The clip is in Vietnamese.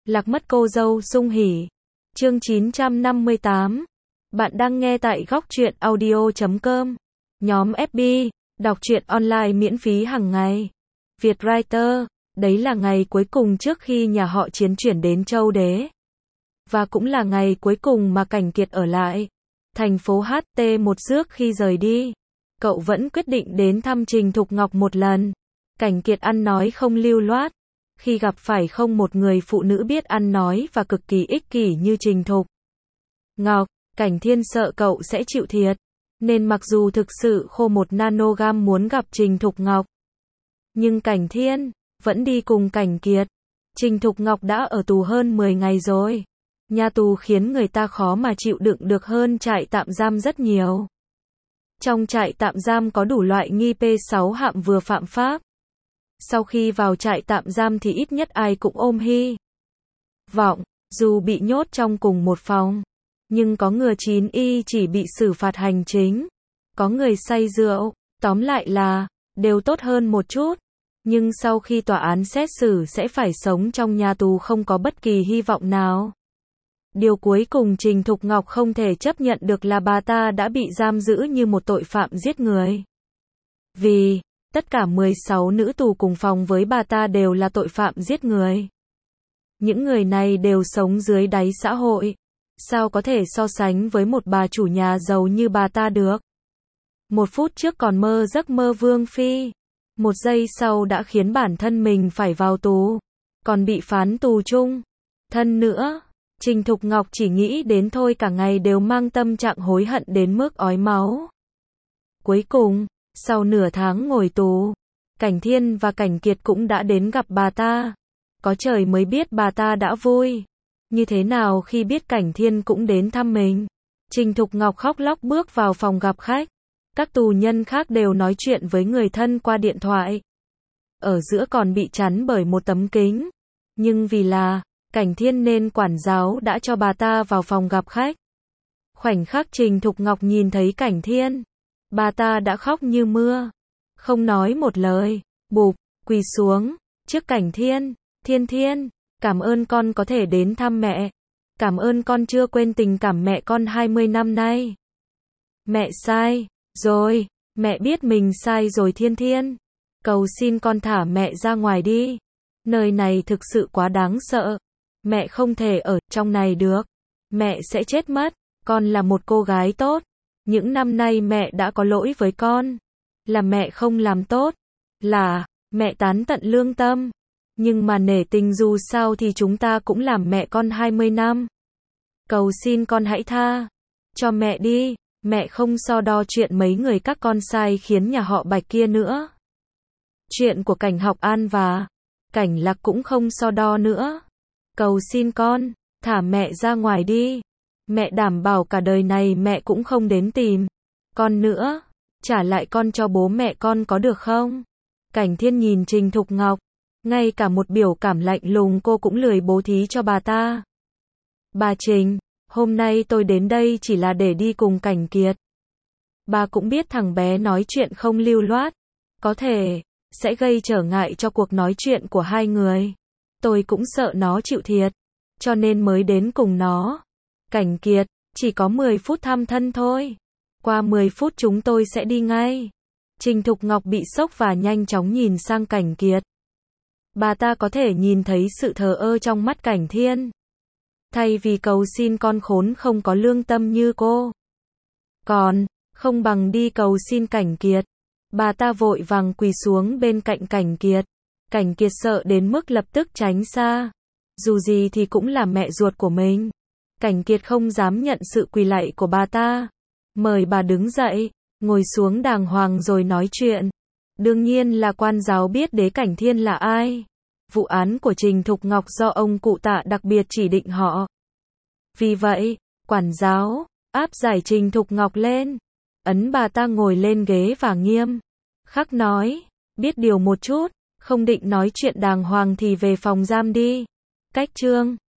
Lạc mất cô dâu sung hỉ. Chương 958. Bạn đang nghe tại góc truyện audio.com. Nhóm FB, đọc truyện online miễn phí hàng ngày. Vietwriter, đấy là ngày cuối cùng trước khi nhà họ Chiến chuyển đến Châu Đế. Và cũng là ngày cuối cùng mà Cảnh Kiệt ở lại thành phố HT1 trước khi rời đi. Cậu vẫn quyết định đến thăm Trình Thục Ngọc một lần. Cảnh Kiệt ăn nói không lưu loát. Khi gặp phải không một người phụ nữ biết ăn nói và cực kỳ ích kỷ như Trình Thục Ngọc, Cảnh Thiên sợ cậu sẽ chịu thiệt. Nên mặc dù thực sự khô một nanogam muốn gặp Trình Thục Ngọc, nhưng Cảnh Thiên vẫn đi cùng Cảnh Kiệt. Trình Thục Ngọc đã ở tù hơn 10 ngày rồi. Nhà tù khiến người ta khó mà chịu đựng được hơn trại tạm giam rất nhiều. Trong trại tạm giam có đủ loại nghi P6 hạng vừa phạm pháp. Sau khi vào trại tạm giam thì ít nhất ai cũng ôm hy vọng, dù bị nhốt trong cùng một phòng, nhưng có người 9Y chỉ bị xử phạt hành chính, có người say rượu, tóm lại là đều tốt hơn một chút. Nhưng sau khi tòa án xét xử sẽ phải sống trong nhà tù không có bất kỳ hy vọng nào. Điều cuối cùng Trình Thục Ngọc không thể chấp nhận được là bà ta đã bị giam giữ như một tội phạm giết người. Vì tất cả 16 nữ tù cùng phòng với bà ta đều là tội phạm giết người. Những người này đều sống dưới đáy xã hội. Sao có thể so sánh với một bà chủ nhà giàu như bà ta được? Một phút trước còn mơ giấc mơ vương phi. Một giây sau đã khiến bản thân mình phải vào tù. Còn bị phán tù chung thân nữa. Trình Thục Ngọc chỉ nghĩ đến thôi cả ngày đều mang tâm trạng hối hận đến mức ói máu. Cuối cùng, sau nửa tháng ngồi tù, Cảnh Thiên và Cảnh Kiệt cũng đã đến gặp bà ta. Có trời mới biết bà ta đã vui như thế nào khi biết Cảnh Thiên cũng đến thăm mình. Trình Thục Ngọc khóc lóc bước vào phòng gặp khách. Các tù nhân khác đều nói chuyện với người thân qua điện thoại. Ở giữa còn bị chắn bởi một tấm kính. Nhưng vì là Cảnh Thiên nên quản giáo đã cho bà ta vào phòng gặp khách. Khoảnh khắc Trình Thục Ngọc nhìn thấy Cảnh Thiên, bà ta đã khóc như mưa, không nói một lời, bụp, quỳ xuống trước Cảnh Thiên. Thiên Thiên, cảm ơn con có thể đến thăm mẹ. Cảm ơn con chưa quên tình cảm mẹ con 20 năm nay. Mẹ sai rồi, mẹ biết mình sai rồi Thiên Thiên. Cầu xin con thả mẹ ra ngoài đi. Nơi này thực sự quá đáng sợ. Mẹ không thể ở trong này được. Mẹ sẽ chết mất. Con là một cô gái tốt. Những năm nay mẹ đã có lỗi với con. Là mẹ không làm tốt. Là mẹ tán tận lương tâm. Nhưng mà nể tình dù sao thì chúng ta cũng làm mẹ con 20 năm. Cầu xin con hãy tha cho mẹ đi. Mẹ không so đo chuyện mấy người các con sai khiến nhà họ Bạch kia nữa. Chuyện của Cảnh Học An và Cảnh Lạc cũng không so đo nữa. Cầu xin con, thả mẹ ra ngoài đi. Mẹ đảm bảo cả đời này mẹ cũng không đến tìm con nữa. Trả lại con cho bố mẹ con có được không? Cảnh Thiên nhìn Trình Thục Ngọc. Ngay cả một biểu cảm lạnh lùng cô cũng lười bố thí cho bà ta. Bà Trình, hôm nay tôi đến đây chỉ là để đi cùng Cảnh Kiệt. Bà cũng biết thằng bé nói chuyện không lưu loát. Có thể sẽ gây trở ngại cho cuộc nói chuyện của hai người. Tôi cũng sợ nó chịu thiệt. Cho nên mới đến cùng nó. Cảnh Kiệt, chỉ có 10 phút thăm thân thôi. Qua 10 phút chúng tôi sẽ đi ngay. Trình Thục Ngọc bị sốc và nhanh chóng nhìn sang Cảnh Kiệt. Bà ta có thể nhìn thấy sự thờ ơ trong mắt Cảnh Thiên. Thay vì cầu xin con khốn không có lương tâm như cô, còn không bằng đi cầu xin Cảnh Kiệt. Bà ta vội vàng quỳ xuống bên cạnh Cảnh Kiệt. Cảnh Kiệt sợ đến mức lập tức tránh xa. Dù gì thì cũng là mẹ ruột của mình. Cảnh Kiệt không dám nhận sự quỳ lạy của bà ta. Mời bà đứng dậy, ngồi xuống đàng hoàng rồi nói chuyện. Đương nhiên là quan giáo biết đế Cảnh Thiên là ai. Vụ án của Trình Thục Ngọc do ông cụ Tạ đặc biệt chỉ định họ. Vì vậy, quản giáo áp giải Trình Thục Ngọc lên, ấn bà ta ngồi lên ghế và nghiêm khắc nói, biết điều một chút, không định nói chuyện đàng hoàng thì về phòng giam đi. Cách chương